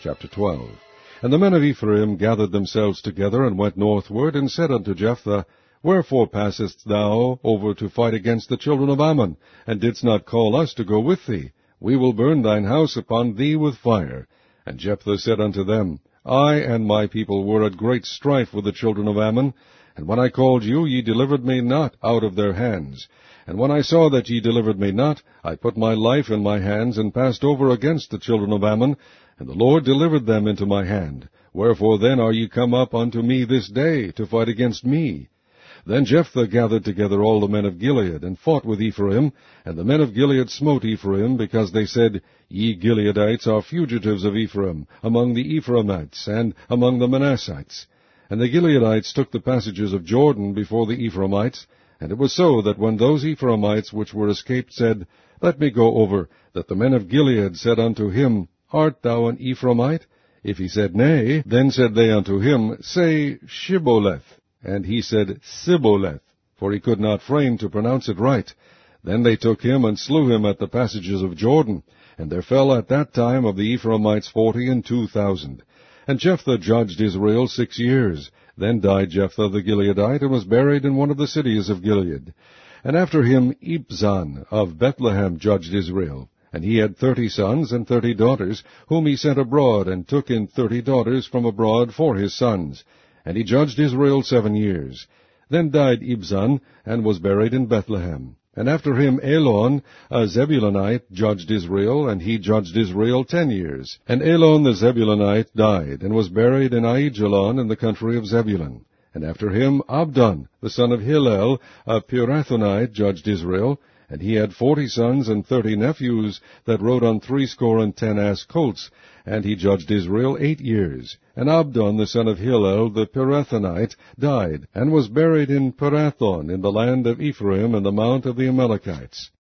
Chapter 12. And the men of Ephraim gathered themselves together, and went northward, and said unto Jephthah, Wherefore passest thou over to fight against the children of Ammon, and didst not call us to go with thee? We will burn thine house upon thee with fire. And Jephthah said unto them, I and my people were at great strife with the children of Ammon, and when I called you, ye delivered me not out of their hands. And when I saw that ye delivered me not, I put my life in my hands, and passed over against the children of Ammon, and the Lord delivered them into my hand. Wherefore then are ye come up unto me this day, to fight against me? Then Jephthah gathered together all the men of Gilead, and fought with Ephraim, and the men of Gilead smote Ephraim, because they said, Ye Gileadites are fugitives of Ephraim, among the Ephraimites, and among the Manassites. And the Gileadites took the passages of Jordan before the Ephraimites, and it was so that when those Ephraimites which were escaped said, Let me go over, that the men of Gilead said unto him, Art thou an Ephraimite? If he said, Nay, then said they unto him, Say Shibboleth. And he said, Sibboleth, for he could not frame to pronounce it right. Then they took him, and slew him at the passages of Jordan. And there fell at that time of the Ephraimites 42,000. And Jephthah judged Israel 6 years. Then died Jephthah the Gileadite, and was buried in one of the cities of Gilead. And after him Ibzan of Bethlehem judged Israel. And he had 30 sons and 30 daughters, whom he sent abroad, and took in 30 daughters from abroad for his sons. And he judged Israel 7 years. Then died Ibzan, and was buried in Bethlehem. And after him Elon, a Zebulunite, judged Israel, and he judged Israel 10 years. And Elon the Zebulunite died, and was buried in Aijalon in the country of Zebulun. And after him Abdon, the son of Hillel, a Pirathonite, judged Israel, and he had 40 sons and 30 nephews that rode on 70 ass colts, and he judged Israel 8 years. And Abdon, the son of Hillel, the Pirathonite, died, and was buried in Pirathon, in the land of Ephraim, in the mount of the Amalekites.